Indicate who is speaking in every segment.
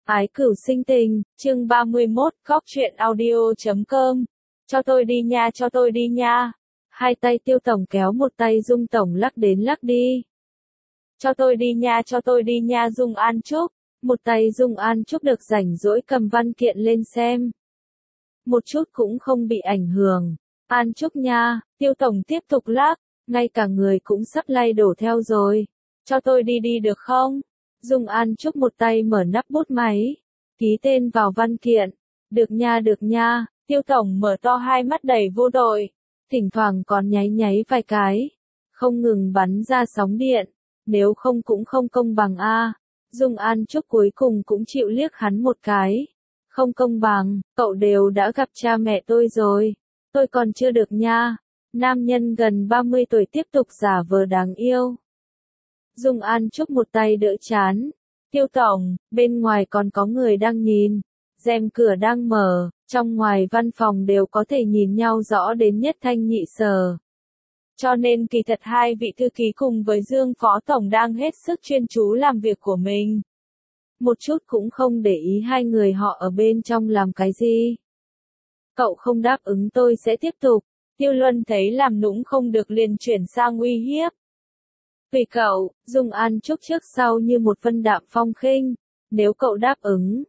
Speaker 1: Ái cửu sinh tình, chương 31, góc truyện audio.com. Cho tôi đi nha, cho tôi đi nha. Hai tay Tiêu Tổng kéo một tay Dung Tổng lắc đến lắc đi. Cho tôi đi nha, cho tôi đi nha Dung An Trúc. Một tay Dung An Trúc được rảnh rỗi cầm văn kiện lên xem. Một chút cũng không bị ảnh hưởng. An Trúc nha, Tiêu Tổng tiếp tục lắc, ngay cả người cũng sắp lay đổ theo rồi. Cho tôi đi đi được không? Dung An Trúc một tay mở nắp bút máy, ký tên vào văn kiện. Được nha, Tiêu Tổng mở to hai mắt đầy vô đội, thỉnh thoảng còn nháy nháy vài cái, không ngừng bắn ra sóng điện, nếu không cũng không công bằng a. Dung An Trúc cuối cùng cũng chịu liếc hắn một cái. Không công bằng, cậu đều đã gặp cha mẹ tôi rồi, tôi còn chưa được nha. Nam nhân gần 30 tuổi tiếp tục giả vờ đáng yêu. Dung An Trúc một tay đỡ chán. Tiêu Tổng, bên ngoài còn có người đang nhìn. Rèm cửa đang mở, trong ngoài văn phòng đều có thể nhìn nhau rõ đến nhất thanh nhị sở. Cho nên kỳ thật hai vị thư ký cùng với Dương Phó Tổng đang hết sức chuyên chú làm việc của mình. Một chút cũng không để ý hai người họ ở bên trong làm cái gì. Cậu không đáp ứng tôi sẽ tiếp tục. Tiêu Luân thấy làm nũng không được liền chuyển sang uy hiếp. Vì cậu, Dung An Trúc trước sau như một phân đạm phong khinh. Nếu cậu đáp ứng,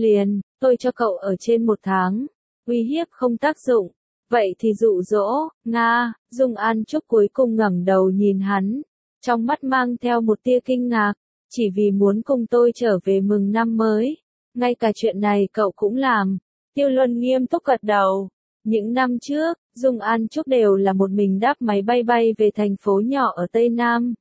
Speaker 1: tôi cho cậu ở trên 1 tháng. Uy hiếp không tác dụng. Vậy thì dụ dỗ, Nga. Dung An Trúc cuối cùng ngẩng đầu nhìn hắn. Trong mắt mang theo một tia kinh ngạc. Chỉ vì muốn cùng tôi trở về mừng năm mới. Ngay cả chuyện này cậu cũng làm. Tiêu Luân nghiêm túc gật đầu. Những năm trước, Dung An Trúc đều là một mình đáp máy bay bay về thành phố nhỏ ở Tây Nam.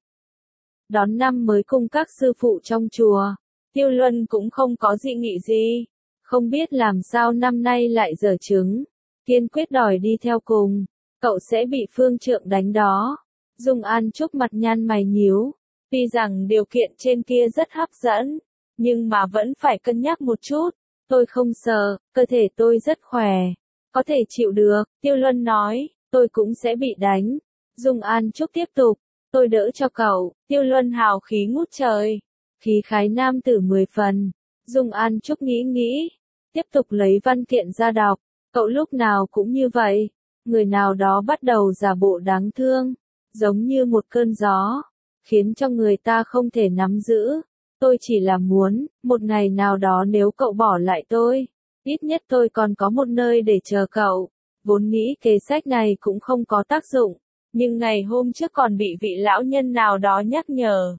Speaker 1: Đón năm mới cùng các sư phụ trong chùa. Tiêu Luân cũng không có dị nghị gì. Không biết làm sao năm nay lại dở trứng. Kiên quyết đòi đi theo cùng. Cậu sẽ bị phương trượng đánh đó. Dung An Trúc mặt nhăn mày nhíu. Tuy rằng điều kiện trên kia rất hấp dẫn. Nhưng mà vẫn phải cân nhắc một chút. Tôi không sợ, cơ thể tôi rất khỏe. Có thể chịu được, Tiêu Luân nói. Tôi cũng sẽ bị đánh. Dung An Trúc tiếp tục. Tôi đỡ cho cậu. Tiêu Luân hào khí ngút trời. Khí khái nam tử 10 phần. Dung An Trúc nghĩ. Tiếp tục lấy văn kiện ra đọc. Cậu lúc nào cũng như vậy. Người nào đó bắt đầu giả bộ đáng thương. Giống như một cơn gió. Khiến cho người ta không thể nắm giữ. Tôi chỉ là muốn, một ngày nào đó nếu cậu bỏ lại tôi. Ít nhất tôi còn có một nơi để chờ cậu. Vốn nghĩ kế sách này cũng không có tác dụng. Nhưng ngày hôm trước còn bị vị lão nhân nào đó nhắc nhở.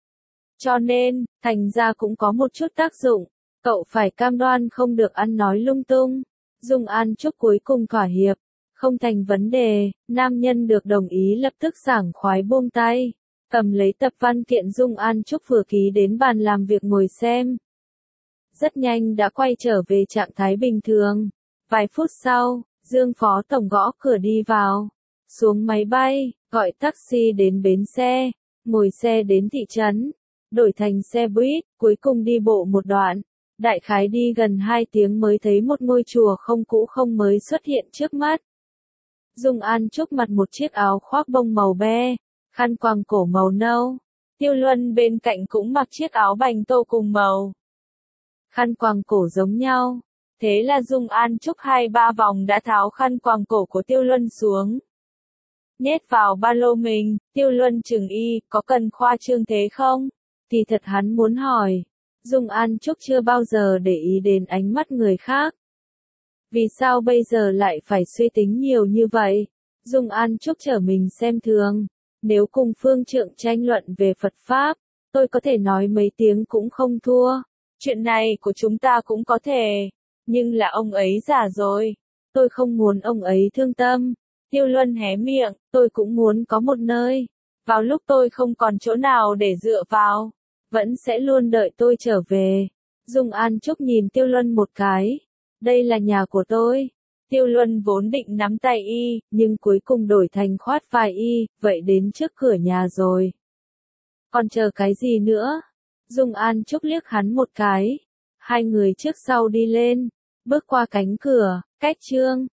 Speaker 1: Cho nên, thành ra cũng có một chút tác dụng. Cậu phải cam đoan không được ăn nói lung tung. Dung An Trúc cuối cùng thỏa hiệp. Không thành vấn đề, nam nhân được đồng ý lập tức sảng khoái buông tay. Cầm lấy tập văn kiện Dung An Trúc vừa ký đến bàn làm việc ngồi xem. Rất nhanh đã quay trở về trạng thái bình thường. Vài phút sau, Dương Phó Tổng gõ cửa đi vào. Xuống máy bay, gọi taxi đến bến xe, ngồi xe đến thị trấn, đổi thành xe buýt, cuối cùng đi bộ một đoạn. Đại khái đi gần 2 tiếng mới thấy một ngôi chùa không cũ không mới xuất hiện trước mắt. Dung An Trúc mặc một chiếc áo khoác bông màu be, khăn quàng cổ màu nâu. Tiêu Luân bên cạnh cũng mặc chiếc áo bành tô cùng màu. Khăn quàng cổ giống nhau. Thế là Dung An Trúc 2-3 vòng đã tháo khăn quàng cổ của Tiêu Luân xuống. Nhét vào ba lô mình, Tiêu Luân chừng có cần khoa trương thế không? Thì thật hắn muốn hỏi. Dung An Trúc chưa bao giờ để ý đến ánh mắt người khác. Vì sao bây giờ lại phải suy tính nhiều như vậy? Dung An Trúc trở mình xem thường. Nếu cùng phương trượng tranh luận về Phật Pháp, tôi có thể nói mấy tiếng cũng không thua. Chuyện này của chúng ta cũng có thể. Nhưng là ông ấy già rồi. Tôi không muốn ông ấy thương tâm. Tiêu Luân hé miệng, tôi cũng muốn có một nơi. Vào lúc tôi không còn chỗ nào để dựa vào. Vẫn sẽ luôn đợi tôi trở về. Dung An Trúc nhìn Tiêu Luân một cái. Đây là nhà của tôi. Tiêu Luân vốn định nắm tay nhưng cuối cùng đổi thành khoát vai vậy đến trước cửa nhà rồi. Còn chờ cái gì nữa? Dung An Trúc liếc hắn một cái. Hai người trước sau đi lên, bước qua cánh cửa, cách chương.